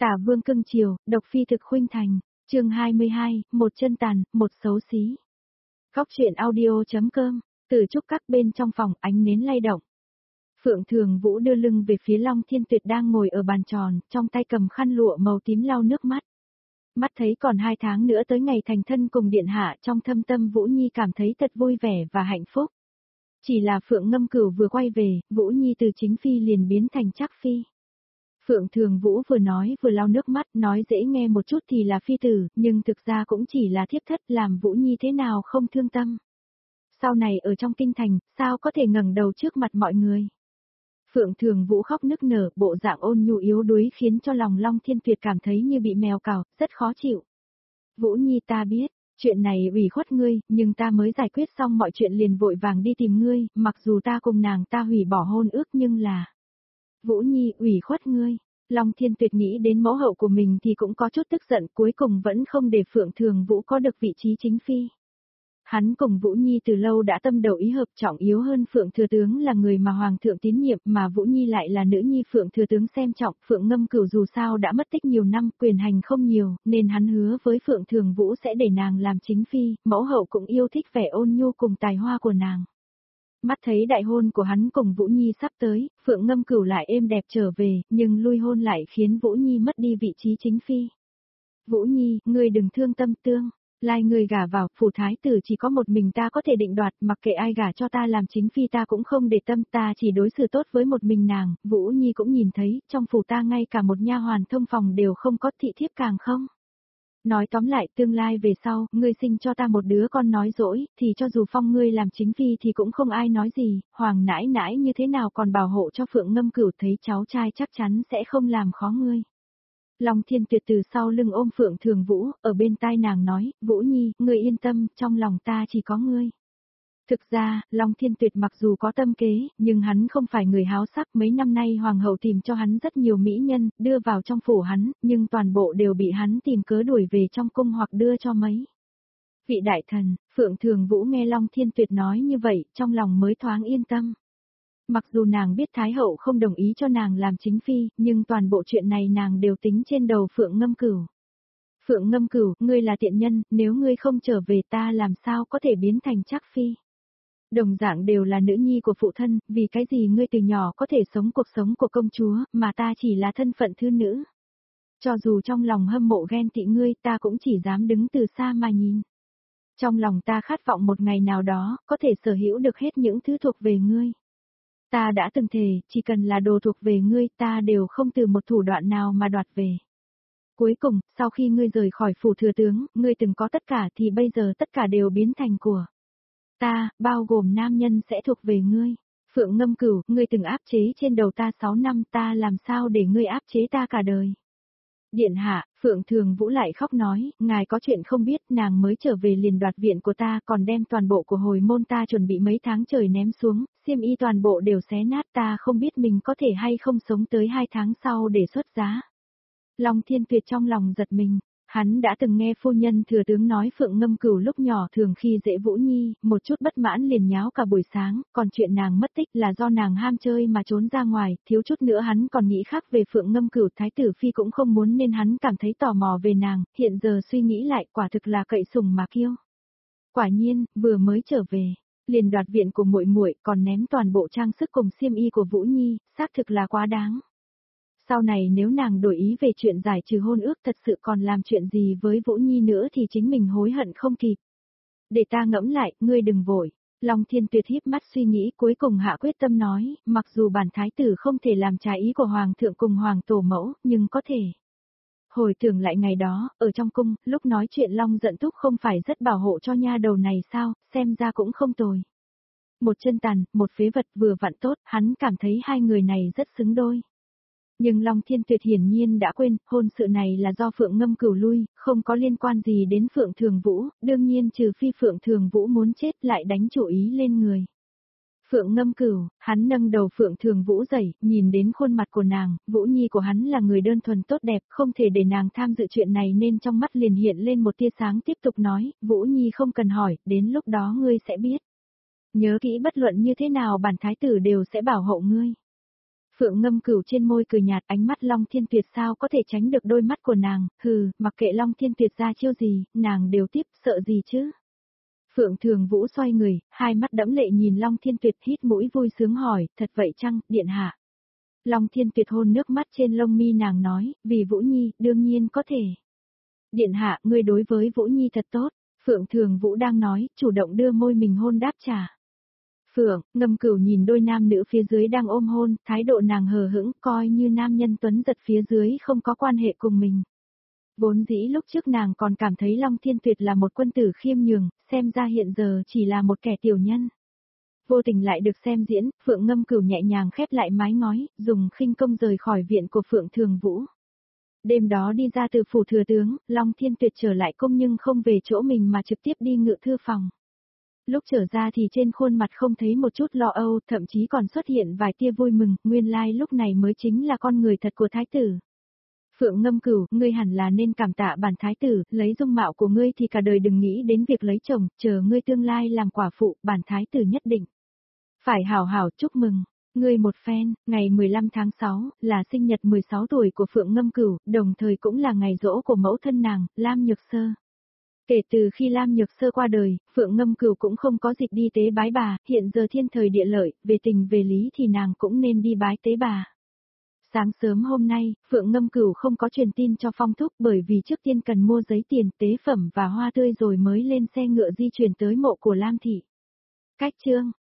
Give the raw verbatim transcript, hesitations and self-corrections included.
Tả Vương cưng chiều, độc phi thực khuynh thành, chương hai mươi hai, một chân tàn, một xấu xí. Góc truyện audio.com, từ trúc các bên trong phòng ánh nến lay động. Phượng Thường Vũ đưa lưng về phía Long Thiên Tuyệt đang ngồi ở bàn tròn, trong tay cầm khăn lụa màu tím lau nước mắt. Mắt thấy còn hai tháng nữa tới ngày thành thân cùng điện hạ, trong thâm tâm Vũ Nhi cảm thấy thật vui vẻ và hạnh phúc. Chỉ là Phượng Ngâm Cửu vừa quay về, Vũ Nhi từ chính phi liền biến thành trác phi. Phượng Thường Vũ vừa nói vừa lau nước mắt, nói dễ nghe một chút thì là phi tử, nhưng thực ra cũng chỉ là thiếp thất, làm Vũ Nhi thế nào không thương tâm. Sau này ở trong kinh thành, sao có thể ngẩng đầu trước mặt mọi người. Phượng Thường Vũ khóc nức nở, bộ dạng ôn nhu yếu đuối khiến cho lòng Long Thiên Tuyệt cảm thấy như bị mèo cào, rất khó chịu. Vũ Nhi, ta biết, chuyện này ủy khuất ngươi, nhưng ta mới giải quyết xong mọi chuyện liền vội vàng đi tìm ngươi, mặc dù ta cùng nàng ta hủy bỏ hôn ước nhưng là... Vũ Nhi, ủy khuất ngươi. Long Thiên Tuyệt nghĩ đến mẫu hậu của mình thì cũng có chút tức giận, cuối cùng vẫn không để Phượng Thường Vũ có được vị trí chính phi. Hắn cùng Vũ Nhi từ lâu đã tâm đầu ý hợp, trọng yếu hơn Phượng Thừa Tướng là người mà Hoàng thượng tín nhiệm, mà Vũ Nhi lại là nữ nhi Phượng Thừa Tướng xem trọng. Phượng Ngâm Cửu dù sao đã mất tích nhiều năm, quyền hành không nhiều, nên hắn hứa với Phượng Thường Vũ sẽ để nàng làm chính phi, mẫu hậu cũng yêu thích vẻ ôn nhu cùng tài hoa của nàng. Mắt thấy đại hôn của hắn cùng Vũ Nhi sắp tới, Phượng Ngâm Cửu lại êm đẹp trở về, nhưng lui hôn lại khiến Vũ Nhi mất đi vị trí chính phi. Vũ Nhi, ngươi đừng thương tâm tương, lai ngươi gả vào, phủ thái tử chỉ có một mình ta có thể định đoạt, mặc kệ ai gả cho ta làm chính phi ta cũng không để tâm, ta chỉ đối xử tốt với một mình nàng. Vũ Nhi cũng nhìn thấy, trong phủ ta ngay cả một nha hoàn thông phòng đều không có, thị thiếp càng không. Nói tóm lại, tương lai về sau, ngươi sinh cho ta một đứa con nói dỗi, thì cho dù phong ngươi làm chính phi thì cũng không ai nói gì, Hoàng nãi nãi như thế nào còn bảo hộ cho Phượng Ngâm Cửu, thấy cháu trai chắc chắn sẽ không làm khó ngươi. Long Thiên Tuyệt từ sau lưng ôm Phượng Thường Vũ, ở bên tai nàng nói, Vũ Nhi, ngươi yên tâm, trong lòng ta chỉ có ngươi. Thực ra, Long Thiên Tuyệt mặc dù có tâm kế, nhưng hắn không phải người háo sắc, mấy năm nay hoàng hậu tìm cho hắn rất nhiều mỹ nhân, đưa vào trong phủ hắn, nhưng toàn bộ đều bị hắn tìm cớ đuổi về trong cung hoặc đưa cho mấy vị đại thần. Phượng Thường Vũ nghe Long Thiên Tuyệt nói như vậy, trong lòng mới thoáng yên tâm. Mặc dù nàng biết Thái hậu không đồng ý cho nàng làm chính phi, nhưng toàn bộ chuyện này nàng đều tính trên đầu Phượng Ngâm Cửu. Phượng Ngâm Cửu, ngươi là tiện nhân, nếu ngươi không trở về ta làm sao có thể biến thành trác phi. Đồng dạng đều là nữ nhi của phụ thân, vì cái gì ngươi từ nhỏ có thể sống cuộc sống của công chúa, mà ta chỉ là thân phận thư nữ. Cho dù trong lòng hâm mộ ghen tị ngươi, ta cũng chỉ dám đứng từ xa mà nhìn. Trong lòng ta khát vọng một ngày nào đó, có thể sở hữu được hết những thứ thuộc về ngươi. Ta đã từng thề, chỉ cần là đồ thuộc về ngươi, ta đều không từ một thủ đoạn nào mà đoạt về. Cuối cùng, sau khi ngươi rời khỏi phủ thừa tướng, ngươi từng có tất cả thì bây giờ tất cả đều biến thành của ta, bao gồm nam nhân sẽ thuộc về ngươi. Phượng Ngâm Cửu, ngươi từng áp chế trên đầu ta sáu năm, ta làm sao để ngươi áp chế ta cả đời. Điện hạ, Phượng Thường Vũ lại khóc nói, ngài có chuyện không biết, nàng mới trở về liền đoạt viện của ta, còn đem toàn bộ của hồi môn ta chuẩn bị mấy tháng trời ném xuống, xiêm y toàn bộ đều xé nát, ta không biết mình có thể hay không sống tới hai tháng sau để xuất giá. Long Thiên Tuyệt trong lòng giật mình. Hắn đã từng nghe phu nhân thừa tướng nói Phượng Ngâm Cửu lúc nhỏ thường khi dễ Vũ Nhi, một chút bất mãn liền nháo cả buổi sáng, còn chuyện nàng mất tích là do nàng ham chơi mà trốn ra ngoài, thiếu chút nữa hắn còn nghĩ khác về Phượng Ngâm Cửu, Thái tử Phi cũng không muốn nên hắn cảm thấy tò mò về nàng, hiện giờ suy nghĩ lại quả thực là cậy sủng mà kiêu. Quả nhiên, vừa mới trở về, liền đoạt viện của muội muội, còn ném toàn bộ trang sức cùng xiêm y của Vũ Nhi, xác thực là quá đáng. Sau này nếu nàng đổi ý về chuyện giải trừ hôn ước thật sự còn làm chuyện gì với Vũ Nhi nữa thì chính mình hối hận không kịp. Để ta ngẫm lại, ngươi đừng vội. Long Thiên Tuyệt híp mắt suy nghĩ cuối cùng hạ quyết tâm nói, mặc dù bản thái tử không thể làm trái ý của hoàng thượng cùng hoàng tổ mẫu, nhưng có thể. Hồi tưởng lại ngày đó, ở trong cung, lúc nói chuyện Long giận thúc không phải rất bảo hộ cho nha đầu này sao, xem ra cũng không tồi. Một chân tàn, một phế vật vừa vặn tốt, hắn cảm thấy hai người này rất xứng đôi. Nhưng Long Thiên Tuyệt hiển nhiên đã quên, hôn sự này là do Phượng Ngâm Cửu lui, không có liên quan gì đến Phượng Thường Vũ, đương nhiên trừ phi Phượng Thường Vũ muốn chết lại đánh chủ ý lên người. Phượng Ngâm Cửu, hắn nâng đầu Phượng Thường Vũ dậy, nhìn đến khuôn mặt của nàng, Vũ Nhi của hắn là người đơn thuần tốt đẹp, không thể để nàng tham dự chuyện này nên trong mắt liền hiện lên một tia sáng tiếp tục nói, Vũ Nhi không cần hỏi, đến lúc đó ngươi sẽ biết. Nhớ kỹ bất luận như thế nào bản thái tử đều sẽ bảo hộ ngươi. Phượng Ngâm Cửu trên môi cười nhạt, ánh mắt Long Thiên Tuyệt sao có thể tránh được đôi mắt của nàng, hừ, mặc kệ Long Thiên Tuyệt ra chiêu gì, nàng đều tiếp, sợ gì chứ. Phượng Thường Vũ xoay người, hai mắt đẫm lệ nhìn Long Thiên Tuyệt, hít mũi vui sướng hỏi, thật vậy chăng, điện hạ? Long Thiên Tuyệt hôn nước mắt trên lông mi nàng nói, vì Vũ Nhi, đương nhiên có thể. Điện hạ, ngươi đối với Vũ Nhi thật tốt, Phượng Thường Vũ đang nói, chủ động đưa môi mình hôn đáp trả. Phượng, Ngâm Cửu nhìn đôi nam nữ phía dưới đang ôm hôn, thái độ nàng hờ hững, coi như nam nhân tuấn giật phía dưới không có quan hệ cùng mình. Vốn dĩ lúc trước nàng còn cảm thấy Long Thiên Tuyệt là một quân tử khiêm nhường, xem ra hiện giờ chỉ là một kẻ tiểu nhân. Vô tình lại được xem diễn, Phượng Ngâm Cửu nhẹ nhàng khép lại mái ngói, dùng khinh công rời khỏi viện của Phượng Thường Vũ. Đêm đó đi ra từ phủ thừa tướng, Long Thiên Tuyệt trở lại cung nhưng không về chỗ mình mà trực tiếp đi ngự thư phòng. Lúc trở ra thì trên khuôn mặt không thấy một chút lo âu, thậm chí còn xuất hiện vài tia vui mừng, nguyên lai lúc này mới chính là con người thật của thái tử. Phượng Ngâm Cửu, ngươi hẳn là nên cảm tạ bản thái tử, lấy dung mạo của ngươi thì cả đời đừng nghĩ đến việc lấy chồng, chờ ngươi tương lai làm quả phụ, bản thái tử nhất định. Phải hảo hảo chúc mừng. Ngươi một phen, ngày mười lăm tháng sáu, là sinh nhật mười sáu tuổi của Phượng Ngâm Cửu, đồng thời cũng là ngày giỗ của mẫu thân nàng, Lam Nhược Sơ. Kể từ khi Lam Nhược Sơ qua đời, Phượng Ngâm Cửu cũng không có dịp đi tế bái bà, hiện giờ thiên thời địa lợi, về tình về lý thì nàng cũng nên đi bái tế bà. Sáng sớm hôm nay, Phượng Ngâm Cửu không có truyền tin cho Phong Thúc bởi vì trước tiên cần mua giấy tiền, tế phẩm và hoa tươi rồi mới lên xe ngựa di chuyển tới mộ của Lam Thị. Cách chương